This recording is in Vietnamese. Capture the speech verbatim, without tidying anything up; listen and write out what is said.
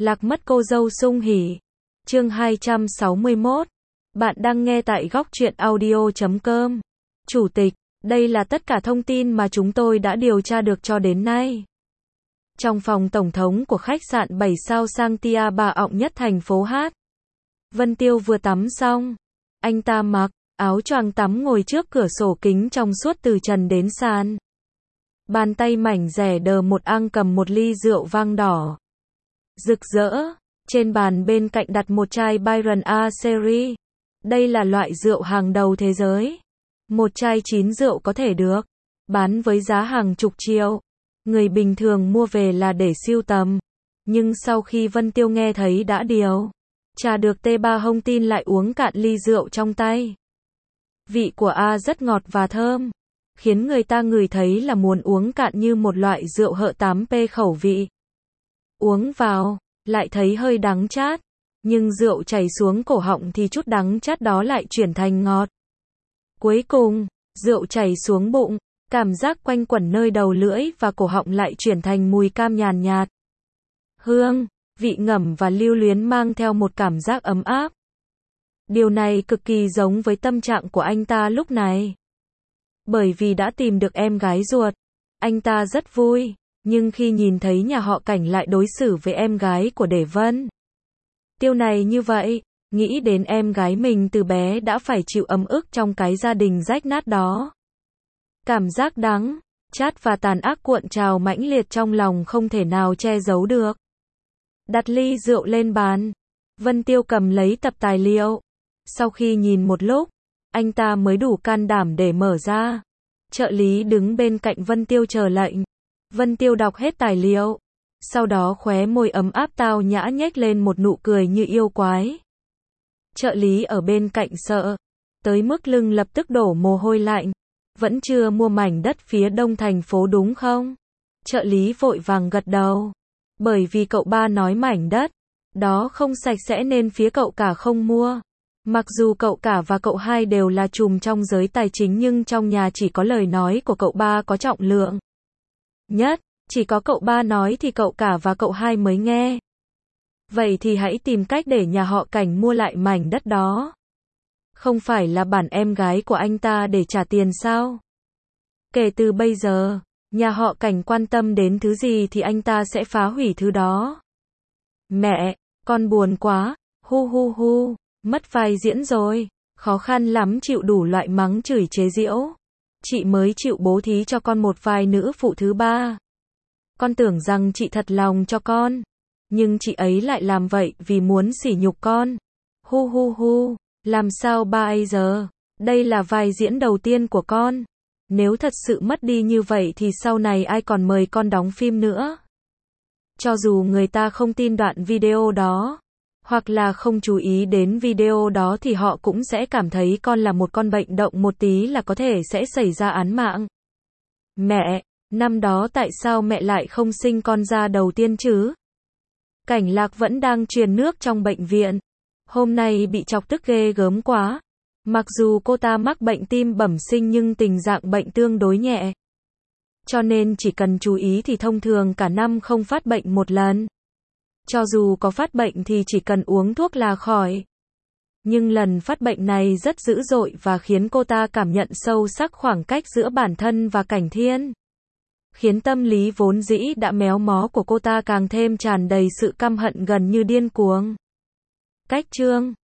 Lạc mất cô dâu sung hỉ. Chương hai trăm sáu mươi mốt. Bạn đang nghe tại góc truyện audio chấm com. Chủ tịch, đây là tất cả thông tin mà chúng tôi đã điều tra được cho đến nay. Trong phòng tổng thống của khách sạn bảy sao Sanctia Bà Ọng nhất thành phố Hát. Vân Tiêu vừa tắm xong. Anh ta mặc áo choàng tắm ngồi trước cửa sổ kính trong suốt từ trần đến sàn. Bàn tay mảnh rẻ đờ một ăng cầm một ly rượu vang đỏ. Rực rỡ, trên bàn bên cạnh đặt một chai Byron A Series. Đây là loại rượu hàng đầu thế giới. Một chai chín rượu có thể được bán với giá hàng chục triệu. Người bình thường mua về là để sưu tầm. Nhưng sau khi Vân Tiêu nghe thấy đã điều trà được T ba thông tin lại uống cạn ly rượu trong tay. Vị của A rất ngọt và thơm, khiến người ta ngửi thấy là muốn uống cạn như một loại rượu hợ tám P khẩu vị. Uống vào, lại thấy hơi đắng chát, nhưng rượu chảy xuống cổ họng thì chút đắng chát đó lại chuyển thành ngọt. Cuối cùng, rượu chảy xuống bụng, cảm giác quanh quẩn nơi đầu lưỡi và cổ họng lại chuyển thành mùi cam nhàn nhạt. Hương, vị ngẩm và lưu luyến mang theo một cảm giác ấm áp. Điều này cực kỳ giống với tâm trạng của anh ta lúc này. Bởi vì đã tìm được em gái ruột, anh ta rất vui, nhưng khi nhìn thấy nhà họ Cảnh lại đối xử với em gái của Để Vân Tiêu này như vậy, nghĩ đến em gái mình từ bé đã phải chịu ấm ức trong cái gia đình rách nát đó. Cảm giác đắng, chát và tàn ác cuộn trào mãnh liệt trong lòng không thể nào che giấu được. Đặt ly rượu lên bàn, Vân Tiêu cầm lấy tập tài liệu. Sau khi nhìn một lúc, anh ta mới đủ can đảm để mở ra. Trợ lý đứng bên cạnh Vân Tiêu chờ lệnh. Vân Tiêu đọc hết tài liệu. Sau đó khóe môi ấm áp tao nhã nhếch lên một nụ cười như yêu quái. Trợ lý ở bên cạnh sợ tới mức lưng lập tức đổ mồ hôi lạnh. Vẫn chưa mua mảnh đất phía đông thành phố đúng không? Trợ lý vội vàng gật đầu. Bởi vì cậu ba nói mảnh đất đó không sạch sẽ nên phía cậu cả không mua. Mặc dù cậu cả và cậu hai đều là trùm trong giới tài chính nhưng trong nhà chỉ có lời nói của cậu ba có trọng lượng nhất, chỉ có cậu ba nói thì cậu cả và cậu hai mới nghe. Vậy thì hãy tìm cách để nhà họ Cảnh mua lại mảnh đất đó. Không phải là bản em gái của anh ta để trả tiền sao? Kể từ bây giờ, nhà họ Cảnh quan tâm đến thứ gì thì anh ta sẽ phá hủy thứ đó. Mẹ, con buồn quá, hu hu hu. Mất vai diễn rồi, khó khăn lắm chịu đủ loại mắng chửi chế giễu. Chị mới chịu bố thí cho con một vai nữ phụ thứ ba. Con tưởng rằng chị thật lòng cho con, nhưng chị ấy lại làm vậy vì muốn sỉ nhục con. Hu hu hu, làm sao ba ấy giờ? Đây là vai diễn đầu tiên của con. Nếu thật sự mất đi như vậy thì sau này ai còn mời con đóng phim nữa? Cho dù người ta không tin đoạn video đó, hoặc là không chú ý đến video đó thì họ cũng sẽ cảm thấy con là một con bệnh động một tí là có thể sẽ xảy ra án mạng. Mẹ, năm đó tại sao mẹ lại không sinh con ra đầu tiên chứ? Cảnh Lạc vẫn đang truyền nước trong bệnh viện. Hôm nay bị chọc tức ghê gớm quá. Mặc dù cô ta mắc bệnh tim bẩm sinh nhưng tình trạng bệnh tương đối nhẹ. Cho nên chỉ cần chú ý thì thông thường cả năm không phát bệnh một lần. Cho dù có phát bệnh thì chỉ cần uống thuốc là khỏi. Nhưng lần phát bệnh này rất dữ dội và khiến cô ta cảm nhận sâu sắc khoảng cách giữa bản thân và Cảnh Thiên. Khiến tâm lý vốn dĩ đã méo mó của cô ta càng thêm tràn đầy sự căm hận gần như điên cuồng. Cách chương